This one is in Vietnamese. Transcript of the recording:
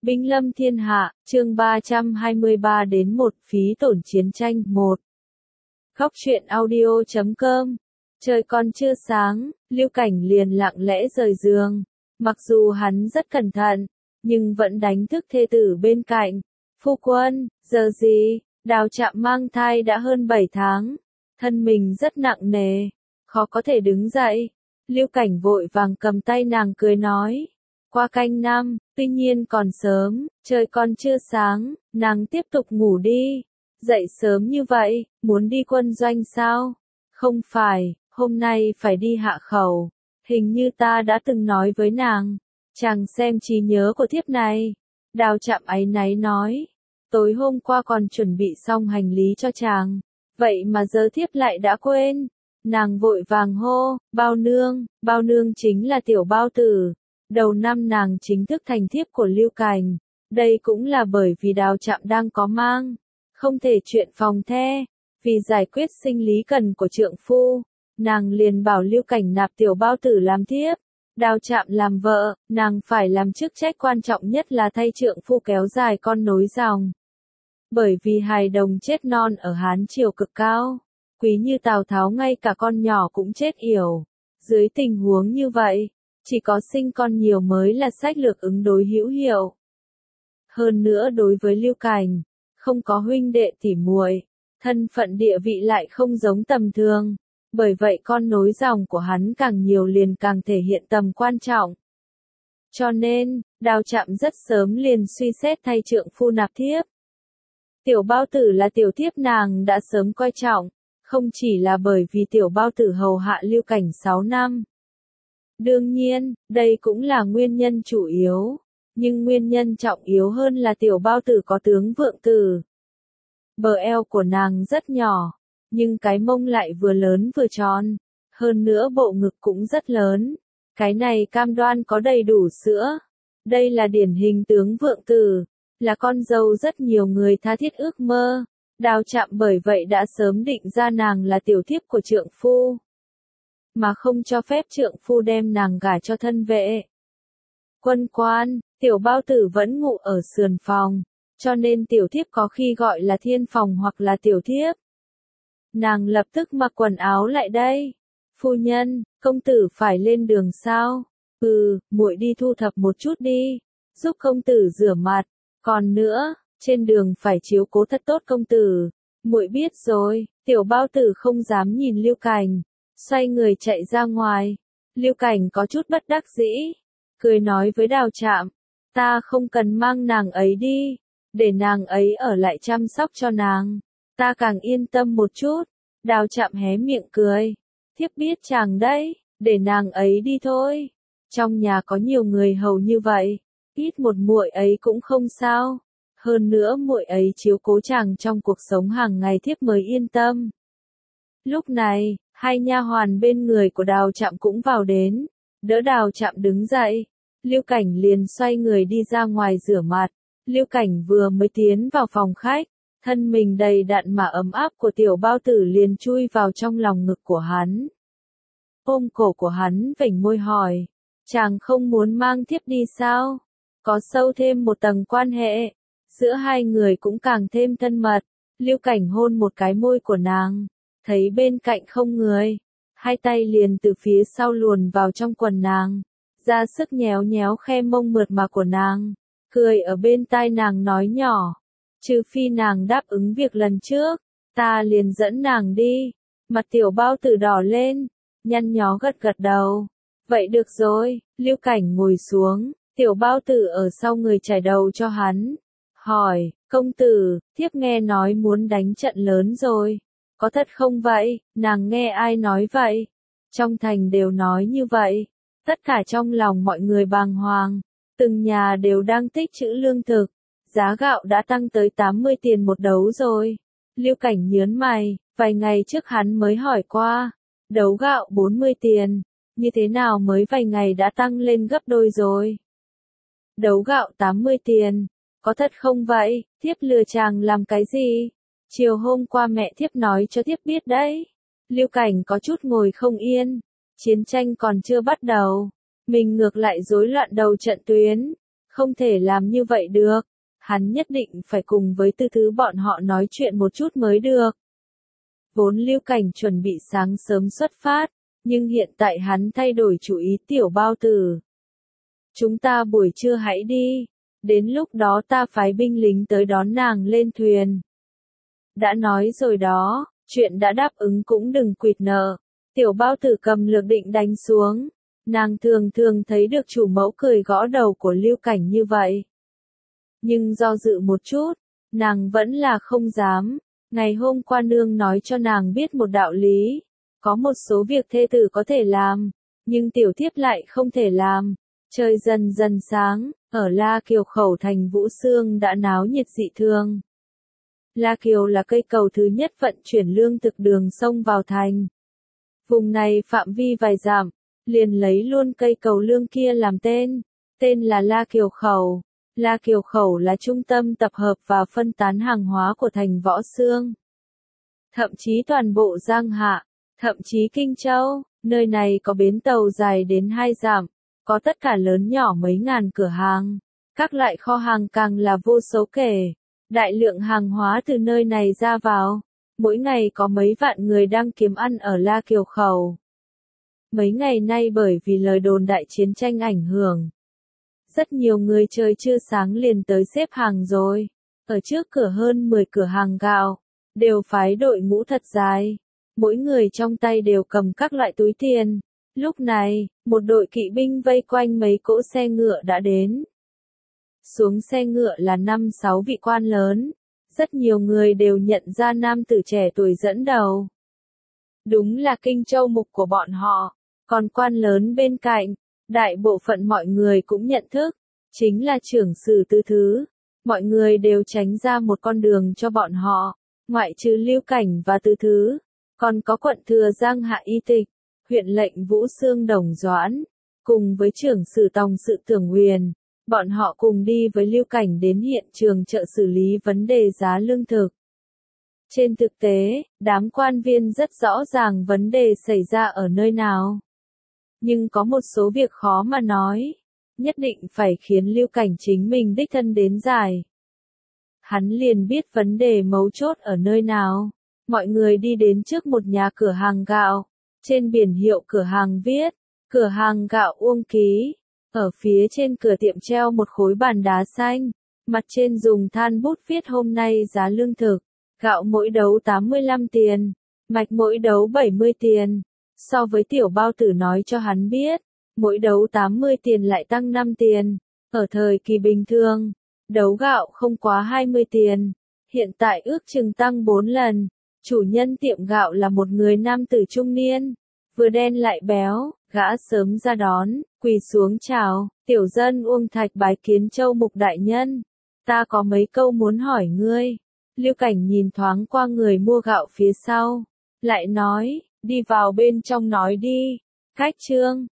Binh lâm thiên hạ, chương 323 đến 1 phí tổn chiến tranh 1. Góc truyện audio.com. Trời còn chưa sáng, Lưu Cảnh liền lặng lẽ rời giường. Mặc dù hắn rất cẩn thận, nhưng vẫn đánh thức thê tử bên cạnh. Phu quân, giờ gì? Đào Trạm mang thai đã hơn 7 tháng. Thân mình rất nặng nề, khó có thể đứng dậy. Lưu Cảnh vội vàng cầm tay nàng cười nói. Qua canh năm, tuy nhiên còn sớm, trời còn chưa sáng, nàng tiếp tục ngủ đi. Dậy sớm như vậy, muốn đi quân doanh sao? Không phải, hôm nay phải đi hạ khẩu. Hình như ta đã từng nói với nàng. Chàng xem trí nhớ của thiếp này. Đào Trạm áy náy nói. Tối hôm qua còn chuẩn bị xong hành lý cho chàng. Vậy mà giờ thiếp lại đã quên. Nàng vội vàng hô, bao nương chính là tiểu bao tử. Đầu năm nàng chính thức thành thiếp của Lưu Cảnh. Đây cũng là bởi vì Đào Trạm đang có mang. Không thể chuyện phòng the. Vì giải quyết sinh lý cần của trượng phu. Nàng liền bảo Lưu Cảnh nạp tiểu bao tử làm thiếp. Đào Trạm làm vợ, nàng phải làm chức trách quan trọng nhất là thay trượng phu kéo dài con nối dòng. Bởi vì hài đồng chết non ở Hán Triều cực cao. Quý như Tào Tháo ngay cả con nhỏ cũng chết yểu. Dưới tình huống như vậy, chỉ có sinh con nhiều mới là sách lược ứng đối hữu hiệu. Hơn nữa đối với Lưu Cảnh, không có huynh đệ tỉ muội, thân phận địa vị lại không giống tầm thường. Bởi vậy con nối dòng của hắn càng nhiều liền càng thể hiện tầm quan trọng. Cho nên, Đào Trạm rất sớm liền suy xét thay trượng phu nạp thiếp. Tiểu bao tử là tiểu thiếp nàng đã sớm coi trọng, không chỉ là bởi vì tiểu bao tử hầu hạ Lưu Cảnh 6 năm. Đương nhiên, đây cũng là nguyên nhân chủ yếu, nhưng nguyên nhân trọng yếu hơn là tiểu bao tử có tướng vượng tử. Bờ eo của nàng rất nhỏ, nhưng cái mông lại vừa lớn vừa tròn, hơn nữa bộ ngực cũng rất lớn. Cái này cam đoan có đầy đủ sữa. Đây là điển hình tướng vượng tử, là con dâu rất nhiều người tha thiết ước mơ. Đào Trạm bởi vậy đã sớm định ra nàng là tiểu thiếp của trượng phu, mà không cho phép trượng phu đem nàng gả cho thân vệ. Quân quan, tiểu bao tử vẫn ngủ ở sườn phòng, cho nên tiểu thiếp có khi gọi là thiên phòng hoặc là tiểu thiếp. Nàng lập tức mặc quần áo lại đây. Phu nhân, công tử phải lên đường sao? Muội đi thu thập một chút đi, giúp công tử rửa mặt. Còn nữa, trên đường phải chiếu cố thật tốt công tử. Muội biết rồi. Tiểu bao tử không dám nhìn Lưu Cảnh, xoay người chạy ra ngoài. Lưu Cảnh có chút bất đắc dĩ, cười nói với Đào Trạm, ta không cần mang nàng ấy đi, để nàng ấy ở lại chăm sóc cho nàng, ta càng yên tâm một chút. Đào Trạm hé miệng cười, thiếp biết chàng đấy, để nàng ấy đi thôi. Trong nhà có nhiều người hầu như vậy, ít một muội ấy cũng không sao. Hơn nữa muội ấy chiếu cố chàng trong cuộc sống hàng ngày thiếp mới yên tâm. Lúc này, hai nha hoàn bên người của Đào Trạm cũng vào đến, đỡ Đào Trạm đứng dậy. Lưu Cảnh liền xoay người đi ra ngoài rửa mặt. Lưu Cảnh vừa mới tiến vào phòng khách, thân mình đầy đặn mà ấm áp của tiểu bao tử liền chui vào trong lòng ngực của hắn. Ôm cổ của hắn vểnh môi hỏi, chàng không muốn mang thiếp đi sao? Có sâu thêm một tầng quan hệ, giữa hai người cũng càng thêm thân mật. Lưu Cảnh hôn một cái môi của nàng, thấy bên cạnh không người, hai tay liền từ phía sau luồn vào trong quần nàng, ra sức nhéo nhéo khe mông mượt mà của nàng, cười ở bên tai nàng nói nhỏ, trừ phi nàng đáp ứng việc lần trước, ta liền dẫn nàng đi. Mặt tiểu bao tử đỏ lên, nhăn nhó gật gật đầu. Vậy được rồi. Lưu Cảnh ngồi xuống, tiểu bao tử ở sau người chải đầu cho hắn, hỏi, công tử, thiếp nghe nói muốn đánh trận lớn rồi, có thật không vậy? Nàng nghe ai nói vậy? Trong thành đều nói như vậy. Tất cả trong lòng mọi người bàng hoàng, từng nhà đều đang tích trữ lương thực, giá gạo đã tăng tới 80 tiền một đấu rồi. Lưu Cảnh nhớn mày, vài ngày trước hắn mới hỏi qua, đấu gạo 40 tiền, như thế nào mới vài ngày đã tăng lên gấp đôi rồi? Đấu gạo 80 tiền, có thật không vậy? Thiếp lừa chàng làm cái gì? Chiều hôm qua mẹ thiếp nói cho thiếp biết đấy. Lưu Cảnh có chút ngồi không yên, chiến tranh còn chưa bắt đầu, mình ngược lại rối loạn đầu trận tuyến, Không thể làm như vậy được. Hắn nhất định phải cùng với Tư Thứ bọn họ nói chuyện một chút mới được. Vốn Lưu Cảnh chuẩn bị sáng sớm xuất phát, nhưng hiện tại hắn thay đổi chủ ý. Tiểu Bao Tử, chúng ta buổi trưa hãy đi, đến lúc đó ta phái binh lính tới đón nàng lên thuyền. Đã nói rồi đó, chuyện đã đáp ứng cũng đừng quỵt nợ. Tiểu Bao Tử cầm lược định đánh xuống. Nàng thường thường thấy được chủ mẫu cười gõ đầu của Lưu Cảnh như vậy. Nhưng do dự một chút, nàng vẫn là không dám. Ngày hôm qua nương nói cho nàng biết một đạo lý. Có một số việc thê tử có thể làm, nhưng tiểu thiếp lại không thể làm. Trời dần dần sáng, ở La Kiều khẩu thành Vũ Xương đã náo nhiệt dị thường. La Kiều là cây cầu thứ nhất vận chuyển lương thực đường sông vào thành. Vùng này phạm vi vài dặm, liền lấy luôn cây cầu lương kia làm tên là La Kiều khẩu. La Kiều khẩu là trung tâm tập hợp và phân tán hàng hóa của thành Võ Xương. Thậm chí toàn bộ Giang Hạ, thậm chí Kinh Châu, nơi này có bến tàu dài đến 2 dặm, có tất cả lớn nhỏ mấy ngàn cửa hàng, các loại kho hàng càng là vô số kể. Đại lượng hàng hóa từ nơi này ra vào, mỗi ngày có mấy vạn người đang kiếm ăn ở La Kiều khẩu. Mấy ngày nay bởi vì lời đồn đại chiến tranh ảnh hưởng, rất nhiều người trời chưa sáng liền tới xếp hàng rồi. Ở trước cửa hơn 10 cửa hàng gạo, đều phái đội ngũ thật dài. Mỗi người trong tay đều cầm các loại túi tiền. Lúc này, một đội kỵ binh vây quanh mấy cỗ xe ngựa đã đến. Xuống xe ngựa là 5-6 vị quan lớn. Rất nhiều người đều nhận ra nam tử trẻ tuổi dẫn đầu. Đúng là Kinh Châu mục của bọn họ. Còn quan lớn bên cạnh, đại bộ phận mọi người cũng nhận thức, chính là trưởng sử Tư Thứ. Mọi người đều tránh ra một con đường cho bọn họ, ngoại trừ Lưu Cảnh và Tư Thứ, còn có quận thừa Giang Hạ Y Tịch, huyện lệnh Vũ Xương Đồng Doãn, cùng với trưởng sử Tòng sự Tưởng Huyền. Bọn họ cùng đi với Lưu Cảnh đến hiện trường chợ xử lý vấn đề giá lương thực. Trên thực tế, đám quan viên rất rõ ràng vấn đề xảy ra ở nơi nào. Nhưng có một số việc khó mà nói, nhất định phải khiến Lưu Cảnh chính mình đích thân đến giải. Hắn liền biết vấn đề mấu chốt ở nơi nào. Mọi người đi đến trước một nhà cửa hàng gạo. Trên biển hiệu cửa hàng viết, cửa hàng gạo Uông Ký. Ở phía trên cửa tiệm treo một khối bàn đá xanh. Mặt trên dùng than bút viết hôm nay giá lương thực. Gạo mỗi đấu 85 tiền. Mạch mỗi đấu 70 tiền. So với Tiểu Bao Tử nói cho hắn biết, mỗi đấu 80 tiền lại tăng 5 tiền. Ở thời kỳ bình thường, đấu gạo không quá 20 tiền. Hiện tại ước chừng tăng 4 lần. Chủ nhân tiệm gạo là một người nam tử trung niên, vừa đen lại béo, gã sớm ra đón, quỳ xuống chào, tiểu dân Uông Thạch bái kiến Châu mục đại nhân. Ta có mấy câu muốn hỏi ngươi. Lưu Cảnh nhìn thoáng qua người mua gạo phía sau, lại nói, đi vào bên trong nói đi. Khách trương,